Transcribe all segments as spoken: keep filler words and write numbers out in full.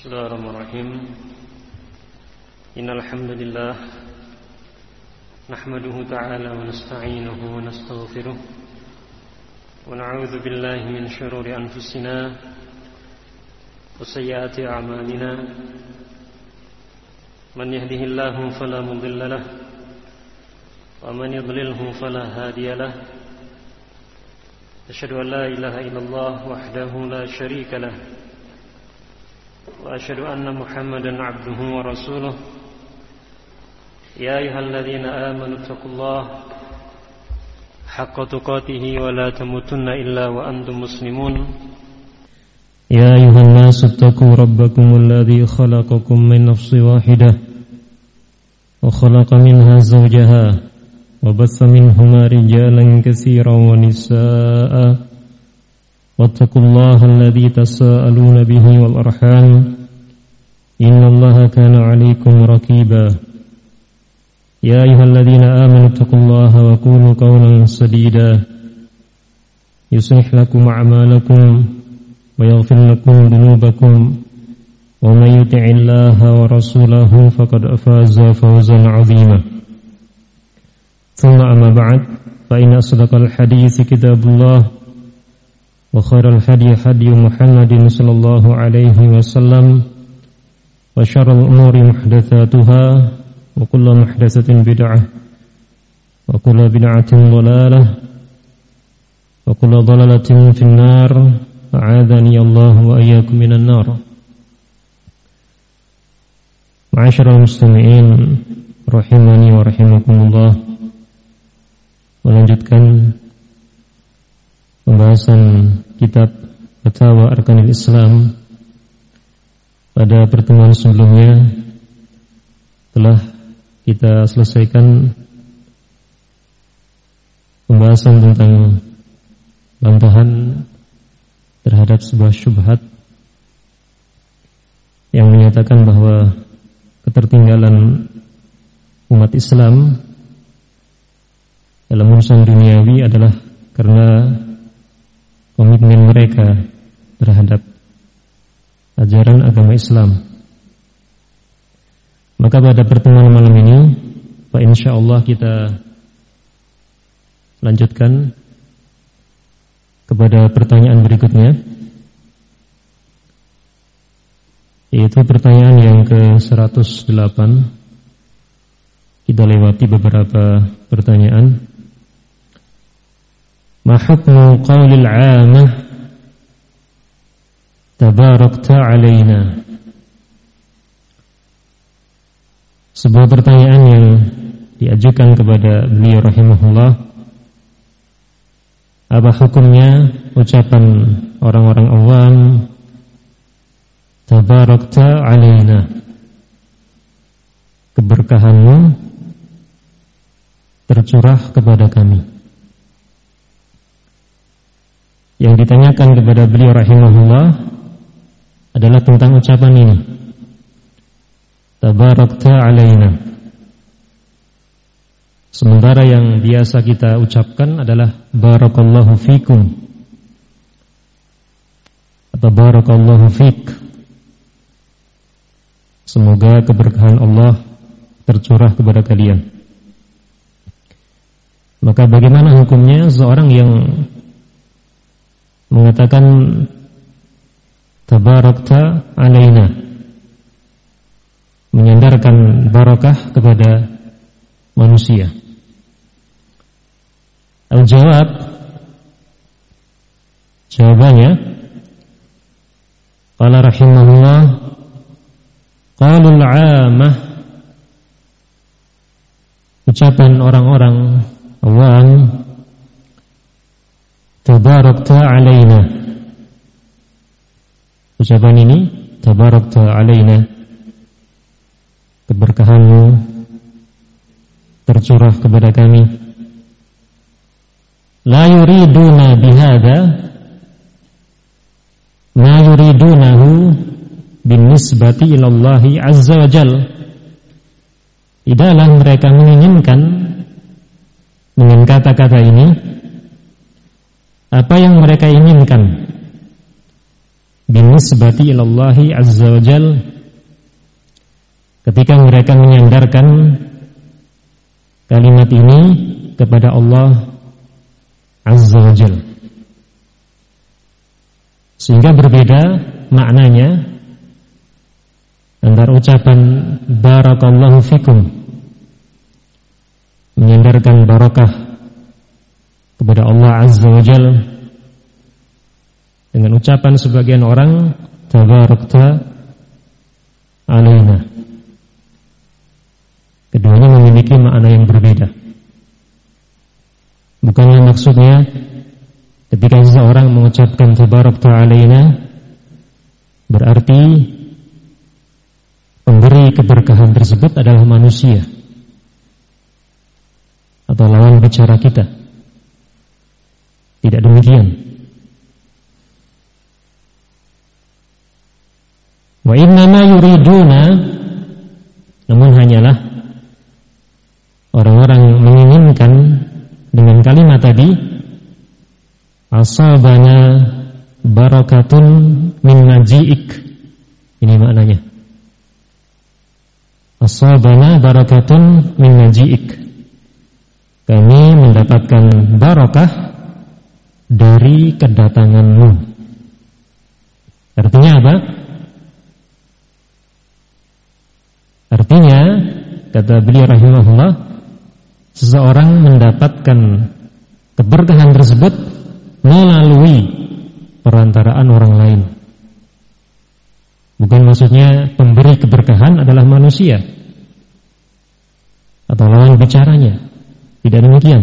Bismillahirrahmanirrahim. Innal hamdalillah nahmaduhu ta'ala wa nasta'inuhu wa nastaghfiruh wa na'udzu billahi min shururi anfusina wa sayyiati a'malina. Man yahdihillahu fala mudilla lahu wa man yudlilhu fala hadiya lahu. Asyhadu an la ilaha illallah wahdahu la syarika lahu wa asyhadu anna Muhammadan abduhu wa rasuluh. Ya ayyuhalladzina amanu taqullaha haqqa tuqatih wa la tamutunna illa wa antum muslimun. Ya ayyuhan nasu taqu rabbakumul ladzi khalaqakum min nafsin wahidah wa khalaqa minha zawjaha wa bassa minhuma rijalan katsiran wa nisaa'a. Wattaqullaha alladzi tasaaluna bihi wal arham innallaha kana 'alaykum raqiba. Ya ayyuhalladzina amanu taqullaha wa qulu qawlan sadida yuslih lakum a'malakum wa yaghfir lakum dhunubakum wa may yuti'illaha wa rasulahu faqad faza fawzan 'azima. Thumma amma ba'd, fa inna asdaqal hadithi kitabullah wa khairal hadi hadi Muhammadin sallallahu alaihi wasallam wa syarrul umuri muhdatsatuha wa kullu muhdatsatin bid'ah wa kullu bid'atin dhalalah wa kullu dhalalatin fin nar. A'adzani Allah wa iyyakum minan nar. Ma'asyiral muslimin rahimani wa rahimakumullah. Melanjutkan pembahasan kitab Fatawa Arkanil Islam. Pada pertemuan sebelumnya telah kita selesaikan pembahasan tentang bantahan terhadap sebuah syubhat yang menyatakan bahwa ketertinggalan umat Islam dalam urusan duniawi adalah karena komitmen mereka terhadap ajaran agama Islam. Maka pada pertemuan malam ini, Pak, insyaallah kita lanjutkan kepada pertanyaan berikutnya, yaitu pertanyaan yang ke seratus delapan. Kita lewati beberapa pertanyaan. Ma hukmu qawlil 'amah tabarakta 'alaina? Sebuah pertanyaan yang diajukan kepada beliau rahimahullah. Apa hukumnya ucapan orang-orang awam tabarakta 'alaina? Keberkahanmu tercurah kepada kami. Yang ditanyakan kepada beliau rahimahullah adalah tentang ucapan ini, tabarakta 'alaina. Sementara yang biasa kita ucapkan adalah barakallahu fikum atau barakallahu fik. Semoga keberkahan Allah tercurah kepada kalian. Maka bagaimana hukumnya seorang yang mengatakan tabarakta 'alaina, menyandarkan barakah kepada manusia? Al-jawab, jawabannya, qala rahimahullah, qalul 'amah, ucapan orang-orang awam, tabarakta 'alaina. Ucapan ini, tabarakta 'alaina, keberkahanmu tercurah kepada kami. La yuriduna bihadza ma yuridunahu binisbati ilallahi azza wa jal. Tidaklah mereka menginginkan dengan kata-kata ini apa yang mereka inginkan binisbati ilallahi azza wa jal, ketika mereka menyandarkan kalimat ini kepada Allah azza wa jal, sehingga berbeda maknanya antara ucapan barakallahu fikum, menyandarkan barakah kepada Allah azza wa jal, dengan ucapan sebagian orang tabarakta alaina. Keduanya memiliki makna yang berbeda. Bukanlah maksudnya ketika seseorang mengucapkan tabarakta alaina berarti pemberi keberkahan tersebut adalah manusia atau lawan bicara kita. Tidak demikian. Wa innama yuriduna, namun hanyalah orang-orang yang menginginkan dengan kalimat tadi, asabana barakatun min maji'ik. Ini maknanya. Asabana barakatun min maji'ik. Kami mendapatkan barakah dari kedatanganmu. Artinya apa? Artinya, kata beliau rahimahullah, seseorang mendapatkan keberkahan tersebut melalui perantaraan orang lain. Bukan maksudnya pemberi keberkahan adalah manusia atau lawan bicaranya. Tidak demikian.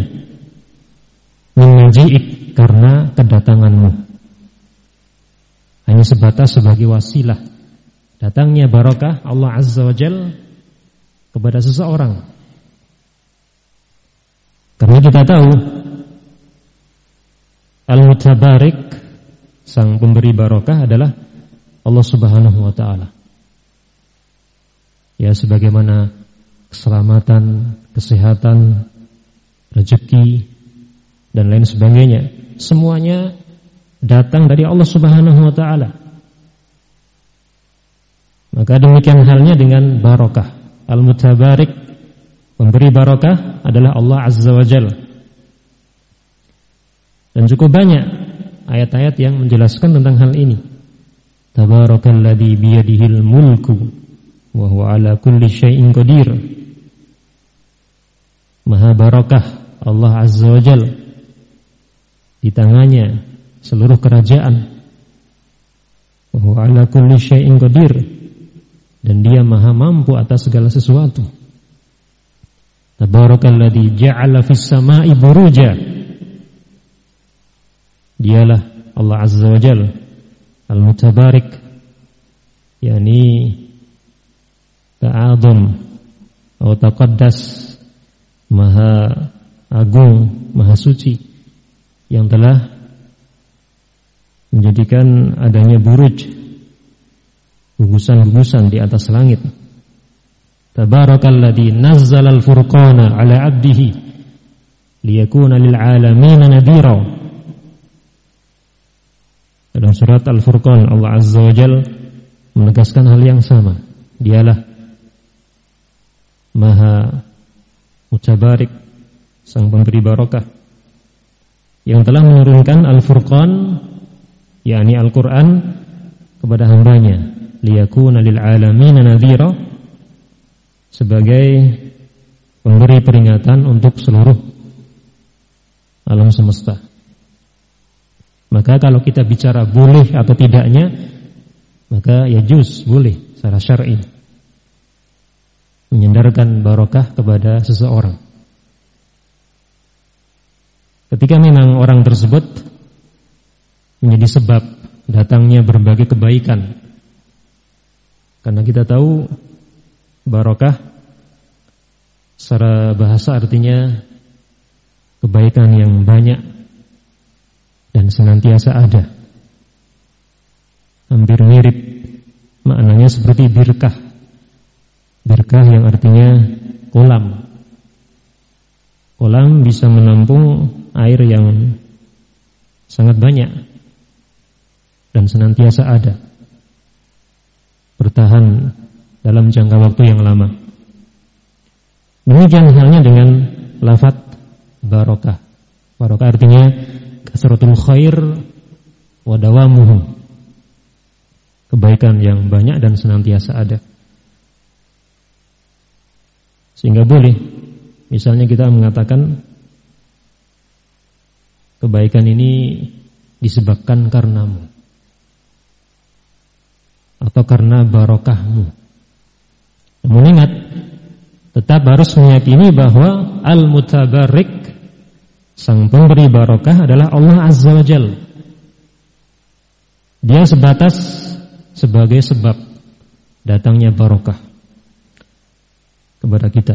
Mengajiik karena kedatanganmu. Hanya sebatas sebagai wasilah datangnya barakah Allah azza wa jal kepada seseorang. Karena kita tahu Al-Mutabarik, sang pemberi barakah, adalah Allah subhanahu wa ta'ala. Ya, sebagaimana keselamatan, kesehatan, rezeki dan lain sebagainya, semuanya datang dari Allah subhanahu wa ta'ala. Maka demikian halnya dengan barakah. Al-Mutabarik, pemberi barakah, adalah Allah azza wa jalla. Dan cukup banyak ayat-ayat yang menjelaskan tentang hal ini. Tabarakalladzi biyadihil mulku wa huwa ala kulli syai'in qadir. Maha barakah Allah azza wa jalla, di tangannya seluruh kerajaan. Wa huwa ala kulli syai'in qadir, dan dia maha mampu atas segala sesuatu. Tabarakalladzi ja'ala fis sama'i buruja. Dialah Allah azza wa jalla Al-Mutabarik, yakni ta'adhum atau taqaddas, maha agung, maha suci, yang telah menjadikan adanya buruj, gugusan-gugusan di atas langit. Tabarakalladzi nazzala al-furqana ala 'abdihi liyakuna lil 'alamin nadhira. Dalam surat Al-Furqan, Allah azza wa jalla menegaskan hal yang sama. Dialah Maha Mutabarik, sang pemberi barakah, yang telah menurunkan Al-Furqan, yakni Al-Quran, kepada hambanya, liyakuna lil 'alamin nadhira, sebagai pemberi peringatan untuk seluruh alam semesta. Maka kalau kita bicara boleh atau tidaknya, maka ya juz, boleh secara syar'i menyandarkan barakah kepada seseorang. Ketika memang orang tersebut menjadi sebab datangnya berbagai kebaikan. Karena kita tahu barakah secara bahasa artinya kebaikan yang banyak dan senantiasa ada. Hampir mirip maknanya seperti birkah. Birkah yang artinya kolam. Kolam bisa menampung air yang sangat banyak. dan senantiasa ada, bertahan dalam jangka waktu yang lama. Demikian halnya dengan lafaz barokah. Barokah artinya kasratul khair wa dawamuhu, kebaikan yang banyak dan senantiasa ada. Sehingga boleh misalnya kita mengatakan kebaikan ini disebabkan karenamu atau karena barokahmu. Namun ingat, tetap harus meyakini bahwa al-mutabarik, sang pemberi barokah, adalah Allah Azza wa Jalla. Dia sebatas sebagai sebab datangnya barokah kepada kita.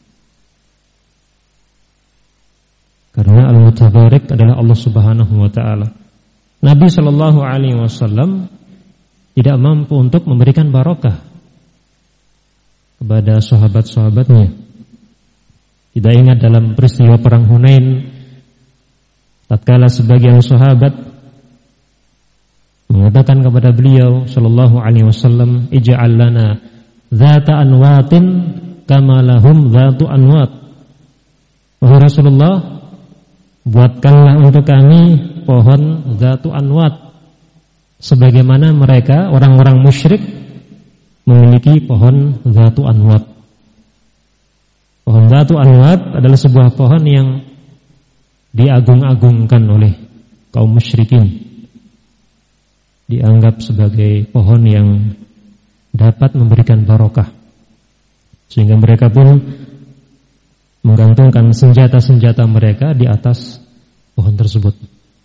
Karena al-mutabarik adalah Allah Subhanahu wa taala. Nabi sallallahu alaihi wasallam tidak mampu untuk memberikan barokah kepada sahabat-sahabatnya. Kita ingat dalam peristiwa perang Hunain, tatkala sebagian sahabat mengatakan kepada beliau sallallahu alaihi wasallam, ij'al lana dzata anwatin kama lahum dzatu anwat. Wahai Rasulullah, buatkanlah untuk kami pohon dzatu anwat sebagaimana mereka orang-orang musyrik memiliki pohon dzatu anwat. Pohon dzatu anwat adalah sebuah pohon yang diagung-agungkan oleh kaum musyrikin, dianggap sebagai pohon yang dapat memberikan barokah, sehingga mereka pun menggantungkan senjata-senjata mereka di atas pohon tersebut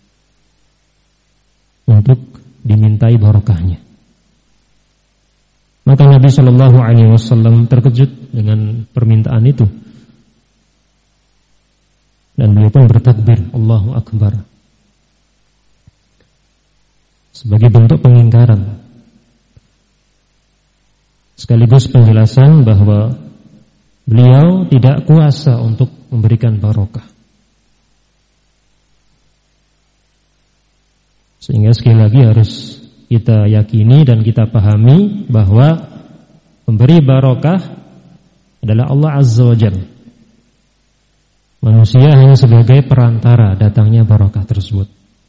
untuk dimintai barokahnya. Maka Nabi Shallallahu Alaihi Wasallam terkejut dengan permintaan itu, dan beliau pun bertakbir Allahu Akbar sebagai bentuk pengingkaran, sekaligus penjelasan bahwa beliau tidak kuasa untuk memberikan barokah. Sehingga sekali lagi harus kita yakini dan kita pahami bahwa pemberi barokah adalah Allah Azza wa Jalla. Manusia hanya sebagai perantara datangnya barokah tersebut.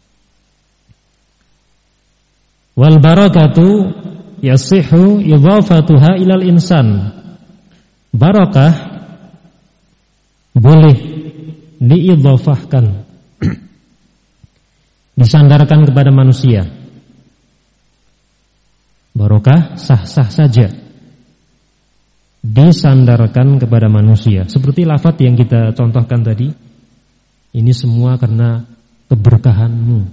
Wal barakatu yasihu idhafatuha ilal insan. Barokah boleh diidhafahkan, disandarkan kepada manusia. Barokah sah-sah saja disandarkan kepada manusia. Seperti lafaz yang kita contohkan tadi, ini semua karena keberkahanmu.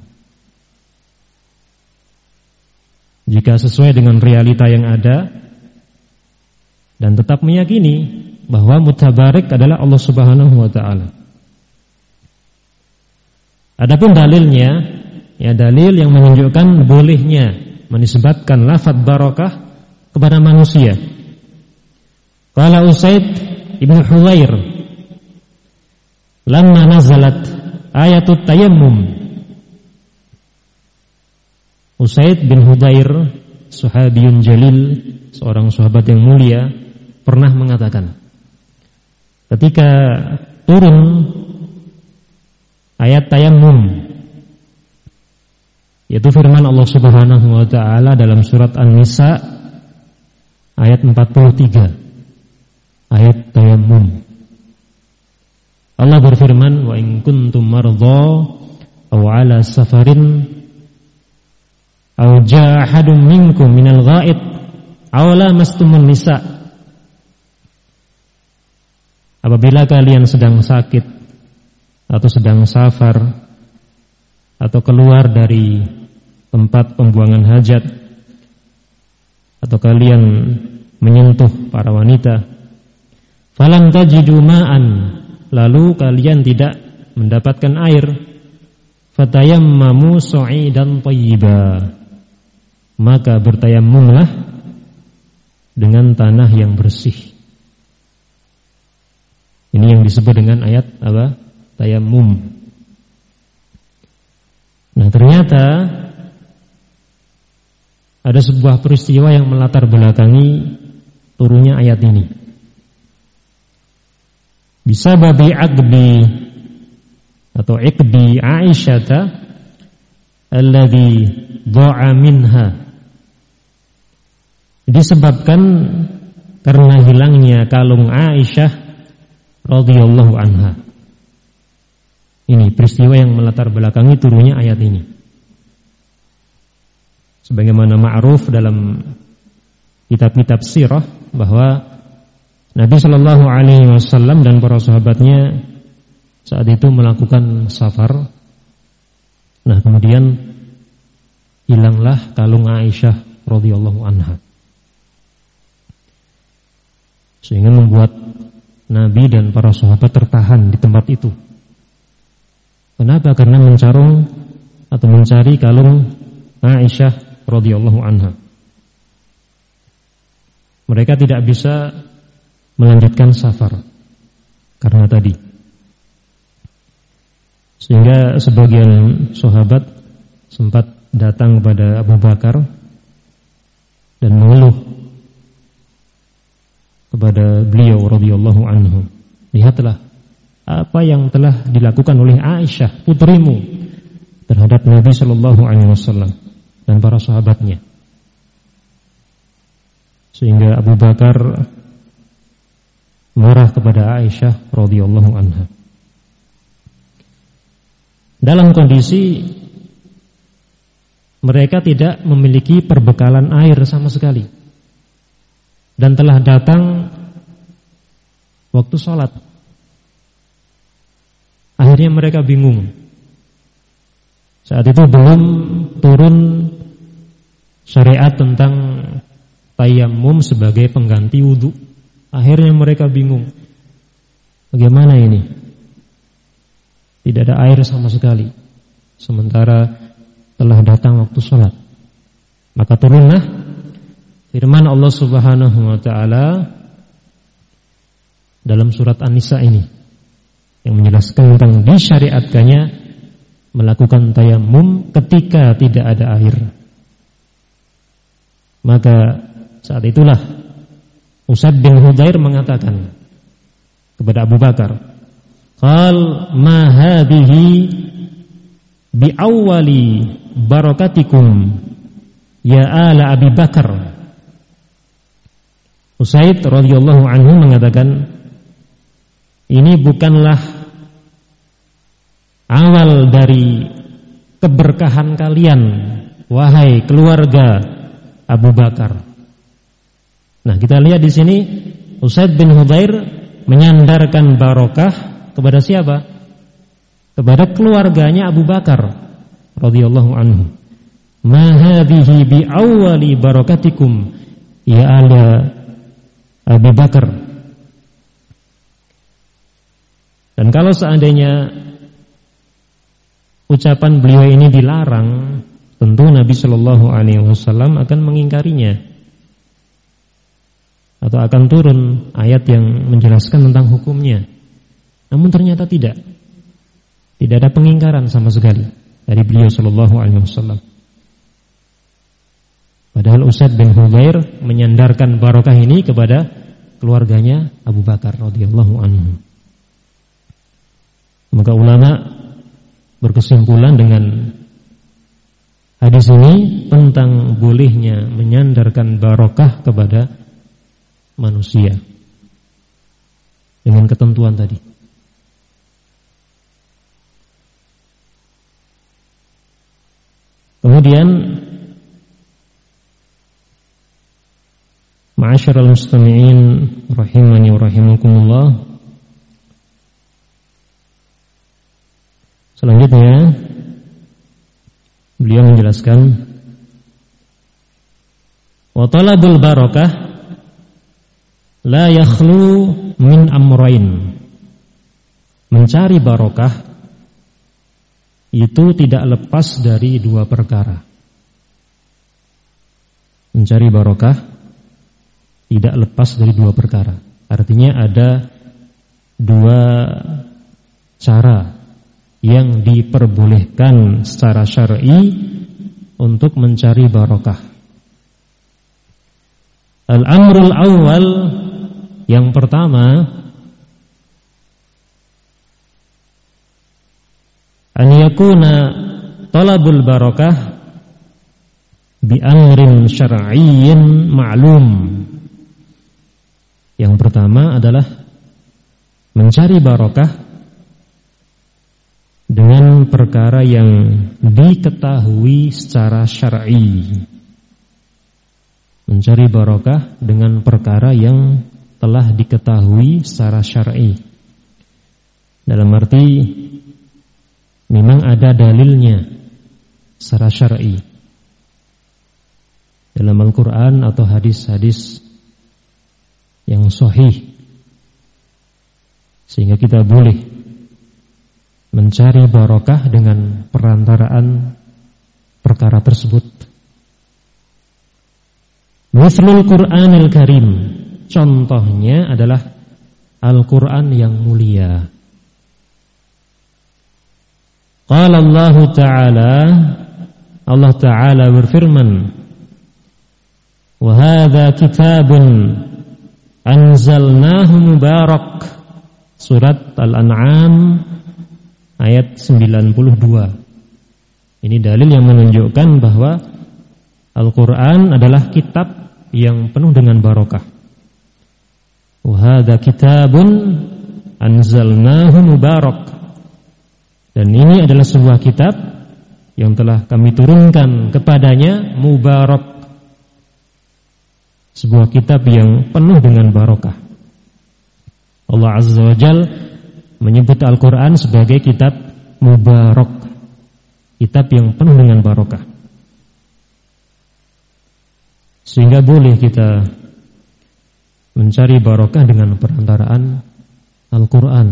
Jika sesuai dengan realita yang ada dan tetap meyakini bahwa mutabarik adalah Allah Subhanahu wa taala. Adapun dalilnya, ya dalil yang menunjukkan bolehnya menisbatkan lafaz barokah kepada manusia. Qala Usaid ibn Hudzair, lamma nazalat ayatut tayammum. Usaid bin Hudzair, sahabiyun jalil, seorang sahabat yang mulia, pernah mengatakan, ketika turun ayat tayammum, yaitu firman Allah Subhanahu wa taala dalam surat An-Nisa ayat empat puluh tiga, ayat tayammum. Allah berfirman, wa in kuntum mardha aw ala safarin aw jaa ahadun minkum minal ghaid aw lamastumun nisa. Apabila kalian sedang sakit atau sedang safar atau keluar dari tempat pembuangan hajat, atau kalian menyentuh para wanita, falam tajidu ma'an, lalu kalian tidak mendapatkan air, fatayammamu sa'idan thayyiba, maka bertayammumlah dengan tanah yang bersih. Ini yang disebut dengan ayat apa? Tayammum. Nah, ternyata ada sebuah peristiwa yang melatar belakangi turunnya ayat ini. Bisa babi aqbi atau iqbi Aisyata alladhi dha'a minha, disebabkan karena hilangnya kalung Aisyah radhiyallahu anha. Ini peristiwa yang melatar belakangi turunnya ayat ini. Sebagaimana ma'ruf dalam kitab-kitab sirah bahwa Nabi Shallallahu Alaihi Wasallam dan para sahabatnya saat itu melakukan safar. Nah, kemudian hilanglah kalung Aisyah radhiyallahu anha, sehingga membuat Nabi dan para sahabat tertahan di tempat itu. Kenapa? Karena mencarung atau mencari kalung Aisyah radhiyallahu anha. Mereka tidak bisa melanjutkan safar karena tadi. Sehingga sebagian sahabat sempat datang kepada Abu Bakar dan mengeluh kepada beliau radhiyallahu anhu. Lihatlah apa yang telah dilakukan oleh Aisyah putrimu terhadap Nabi sallallahu alaihi wasallam dan para sahabatnya. Sehingga Abu Bakar marah kepada Aisyah radhiyallahu anha. Dalam kondisi mereka tidak memiliki perbekalan air sama sekali, dan telah datang waktu sholat. Akhirnya mereka bingung. Saat itu belum turun syariat tentang tayammum sebagai pengganti wudu. Akhirnya mereka bingung, bagaimana ini? Tidak ada air sama sekali, sementara telah datang waktu sholat. Maka turunlah firman Allah Subhanahu wa ta'ala dalam surat An-Nisa ini, yang menjelaskan tentang disyariatkannya melakukan tayammum ketika tidak ada air. Maka saat itulah Usaid bin Hudzair mengatakan kepada Abu Bakar, "Qal ma hadhihi bi awwali barakatikum ya ala Abi Bakar." Usaid radhiyallahu anhu mengatakan, ini bukanlah awal dari keberkahan kalian, wahai keluarga Abu Bakar. Nah, kita lihat di sini Usaid bin Hudzair menyandarkan barokah kepada siapa? Kepada keluarganya Abu Bakar radhiyallahu anhu. Ma hadhihi bi awwali barakatikum ya ala Abu Bakar. Dan kalau seandainya ucapan beliau ini dilarang, tentu Nabi Shallallahu Alaihi Wasallam akan mengingkarinya, atau akan turun ayat yang menjelaskan tentang hukumnya. Namun ternyata tidak, tidak ada pengingkaran sama sekali dari beliau Shallallahu Alaihi Wasallam. Padahal Usaid bin Hudzair menyandarkan barokah ini kepada keluarganya Abu Bakar radhiyallahu anhu. Maka ulama berkesimpulan dengan hadis ini tentang bolehnya menyandarkan barokah kepada manusia dengan ketentuan tadi. Kemudian ma'asyiral mustami'in rahimani wa rahimakumullah, selanjutnya beliau menjelaskan wa talabul barakah la yakhlu min amrain. Mencari barokah itu tidak lepas dari dua perkara. Mencari barokah tidak lepas dari dua perkara. Artinya ada dua cara yang diperbolehkan secara syar'i untuk mencari barokah. Al-amrul awal, yang pertama, an yakuna talabul barakah bi amrin syar'iyyin ma'lum. Yang pertama adalah mencari barakah dengan perkara yang diketahui secara syar'i. Mencari barakah dengan perkara yang telah diketahui secara syar'i. Dalam arti memang ada dalilnya secara syar'i dalam Al-Quran atau hadis-hadis yang sahih, sehingga kita boleh mencari barakah dengan perantaraan perkara tersebut. Mithlul Qur'anil Karim, contohnya adalah Al-Quran yang mulia. Qala Allah Ta'ala, Allah Ta'ala berfirman, wa hadza kitabun anzalnahu mubarak. Surat Al-An'am ayat sembilan puluh dua. Ini dalil yang menunjukkan bahwa Al-Quran adalah kitab yang penuh dengan barakah. Wa hadza kitabun anzalnahu mubarak. Dan ini adalah sebuah kitab yang telah kami turunkan kepadanya mubarak. Sebuah kitab yang penuh dengan barakah. Allah Azza wa Jalla menyebut Al-Quran sebagai kitab mubarak, kitab yang penuh dengan barakah. Sehingga boleh kita mencari barakah dengan perantaraan Al-Quran.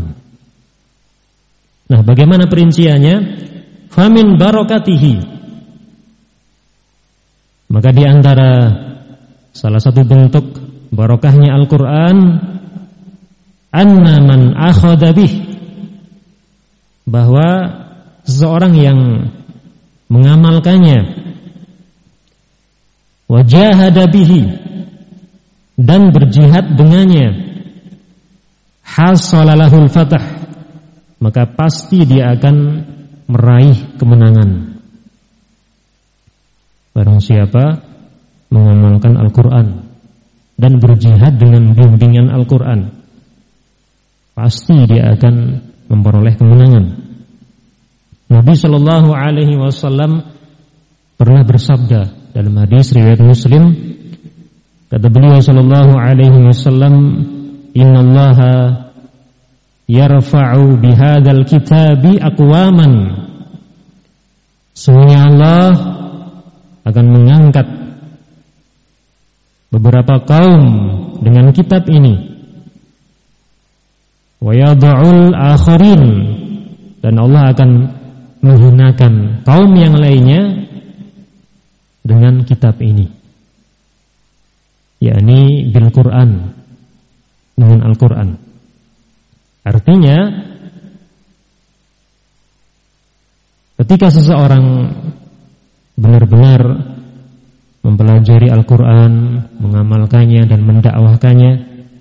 Nah, bagaimana perinciannya? Famin barakatihi, maka di antara salah satu bentuk barakahnya Al-Quran, anna man akhadha bih, bahwa seseorang yang mengamalkannya, wajahada bihi, dan berjihad dengannya, hasalalahul fatah, maka pasti dia akan meraih kemenangan. Barang siapa mengamalkan Al-Quran dan berjihad dengan bimbingan Al-Quran, pasti dia akan memperoleh kemenangan. Nabi Shallallahu Alaihi Wasallam pernah bersabda dalam hadis riwayat Muslim, kata beliau Shallallahu Alaihi Wasallam, innallaha yarfa'u bihadzal kitabi aqwaman, sesungguhnya Allah akan mengangkat beberapa kaum dengan kitab ini, wa yad'ul akharin, dan Allah akan menghinakan kaum yang lainnya dengan kitab ini, yakni bil Quran, dengan Al-Quran. Artinya, ketika seseorang benar-benar mempelajari Al-Quran, mengamalkannya dan mendakwahkannya,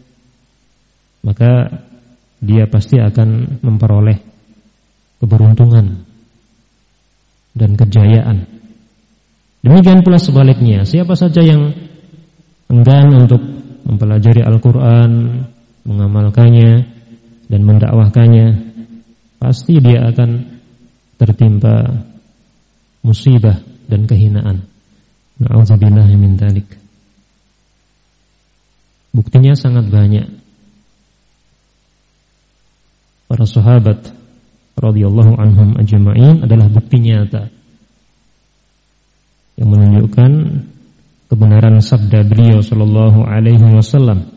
maka dia pasti akan memperoleh keberuntungan dan kejayaan. Demikian pula sebaliknya, siapa saja yang enggan untuk mempelajari Al-Quran, mengamalkannya dan mendakwahkannya, pasti dia akan tertimpa musibah dan kehinaan. Na'udzubillahi min dzalik. Buktinya sangat banyak. Para sahabat radhiyallahu anhum ajma'in adalah bukti nyata yang menunjukkan kebenaran sabda beliau sallallahu alaihi wasallam,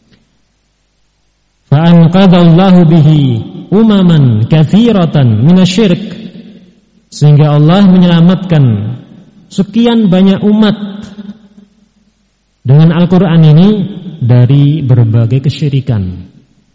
fa'anqadallahu bihi umaman katsiratan minasyirk, sehingga Allah menyelamatkan sekian banyak umat dengan Al-Quran ini dari berbagai kesyirikan.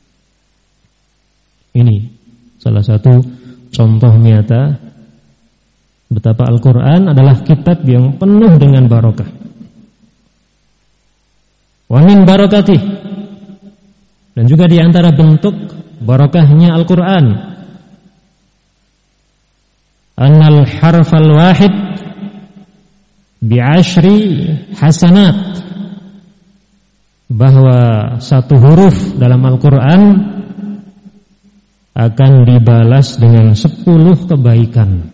Ini salah satu contoh nyata betapa Al-Quran adalah kitab yang penuh dengan barakah. Wa min barakatih, dan juga di antara bentuk barakahnya Al-Qur'an, annal harfal wahid bi'ashri hasanat, bahwa satu huruf dalam Al-Qur'an akan dibalas dengan sepuluh kebaikan.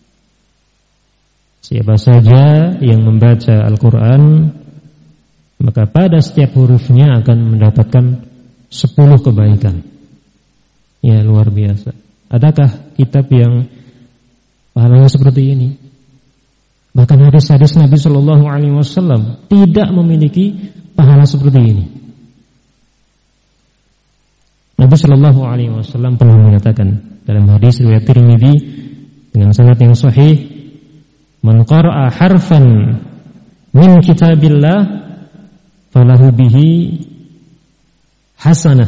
Siapa saja yang membaca Al-Qur'an, maka pada setiap hurufnya akan mendapatkan sepuluh kebaikan. Ya, luar biasa. Adakah kitab yang pahalanya seperti ini? Bahkan hadis-hadis Nabi Shallallahu Alaihi Wasallam tidak memiliki pahala seperti ini. Nabi Shallallahu Alaihi Wasallam pernah menyatakan dalam hadis riwayat Tirmidzi dengan sanad yang sahih, man qara'a harfan min kitabillah falahu bihi hasanah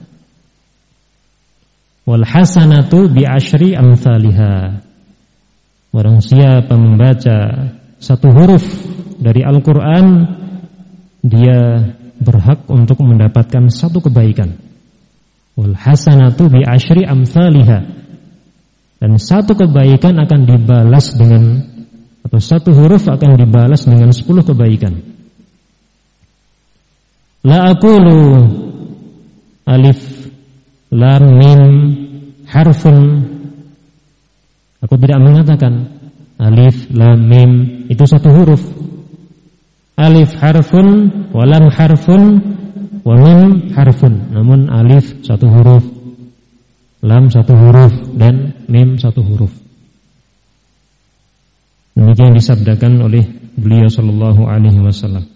wal hasanatu bi asyri amsalihha. Barang siapa membaca satu huruf dari Al-Qur'an, dia berhak untuk mendapatkan satu kebaikan. Wal hasanatu bi asyri amsalihha, dan satu kebaikan akan dibalas dengan, atau satu huruf akan dibalas dengan sepuluh kebaikan. La aqulu alif lam mim harfun, aku tidak mengatakan alif lam mim itu satu huruf. Alif harfun wa lam harfun wa mim harfun, namun alif satu huruf, lam satu huruf, dan mim satu huruf. Demikian disabdakan oleh beliau sallallahu alaihi wasallam.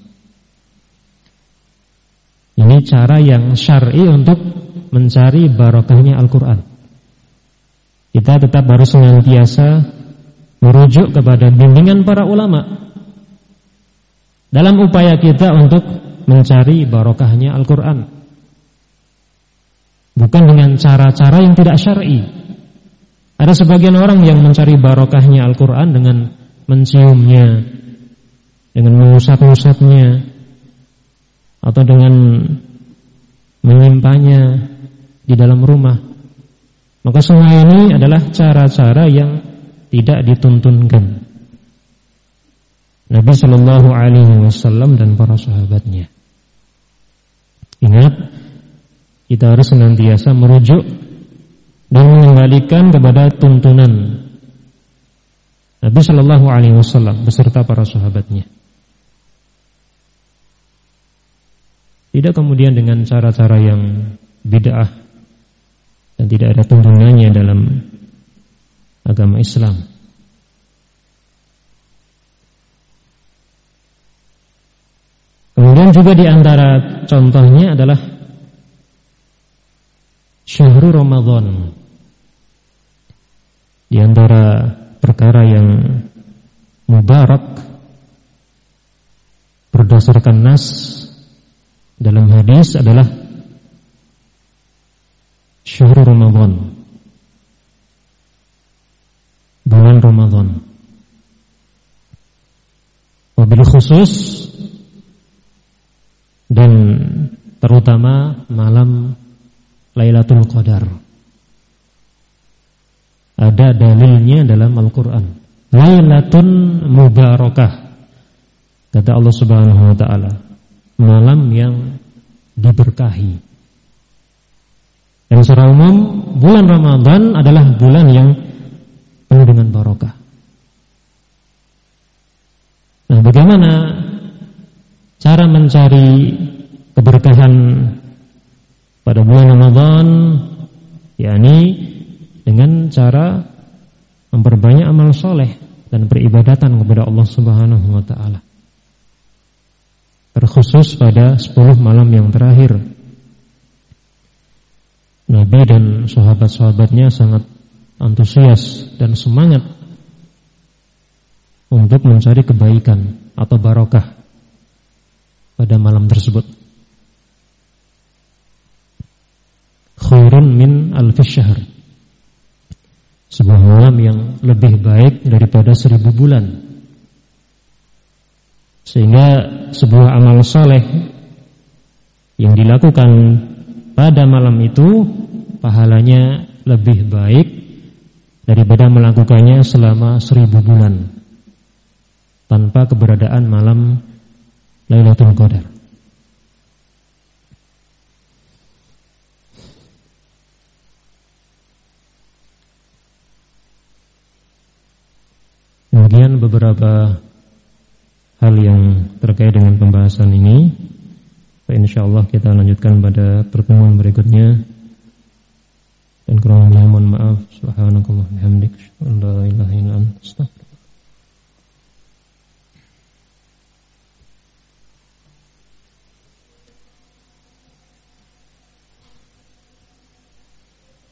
Ini cara yang syar'i untuk mencari barokahnya Al-Qur'an. Kita tetap harus senantiasa merujuk kepada bimbingan para ulama dalam upaya kita untuk mencari barokahnya Al-Qur'an. Bukan dengan cara-cara yang tidak syar'i. Ada sebagian orang yang mencari barokahnya Al-Qur'an dengan menciumnya, dengan mengusap-usapnya, atau dengan menyimpannya di dalam rumah. Maka semua ini adalah cara-cara yang tidak dituntunkan Nabi Shallallahu Alaihi Wasallam dan para sahabatnya. Ingat, kita harus senantiasa merujuk dan mengembalikan kepada tuntunan Nabi Shallallahu Alaihi Wasallam beserta para sahabatnya. Tidak kemudian dengan cara-cara yang bid'ah dan tidak ada tuntunannya dalam agama Islam. Kemudian juga di antara contohnya adalah Syahrul Ramadan. Di antara perkara yang mubarak berdasarkan nas dalam hadis adalah Syahrul Ramadan, bulan Ramadan. Wabil khusus dan terutama malam Lailatul Qadar. Ada dalilnya dalam Al-Quran. Lailatun mubarakah, kata Allah Subhanahu wa ta'ala, malam yang diberkahi. Dan secara umum bulan Ramadan adalah bulan yang penuh dengan barokah. Nah, bagaimana cara mencari keberkahan pada bulan Ramadan? Yakni dengan cara memperbanyak amal soleh dan peribadatan kepada Allah Subhanahu wa ta'ala, terkhusus pada sepuluh malam yang terakhir. Nabi dan sahabat-sahabatnya sangat antusias dan semangat untuk mencari kebaikan atau barokah pada malam tersebut. Khairun min alfi syahr, sebuah malam yang lebih baik daripada seribu bulan. Sehingga sebuah amal soleh dilakukan pada malam itu pahalanya lebih baik daripada melakukannya selama seribu bulan tanpa keberadaan malam Lailatul Qadar. Kemudian beberapa hal yang terkait dengan pembahasan ini, insyaallah kita lanjutkan pada pertemuan berikutnya. Dan kurang lebihnya mohon maaf. Subhanakallah bihamdik.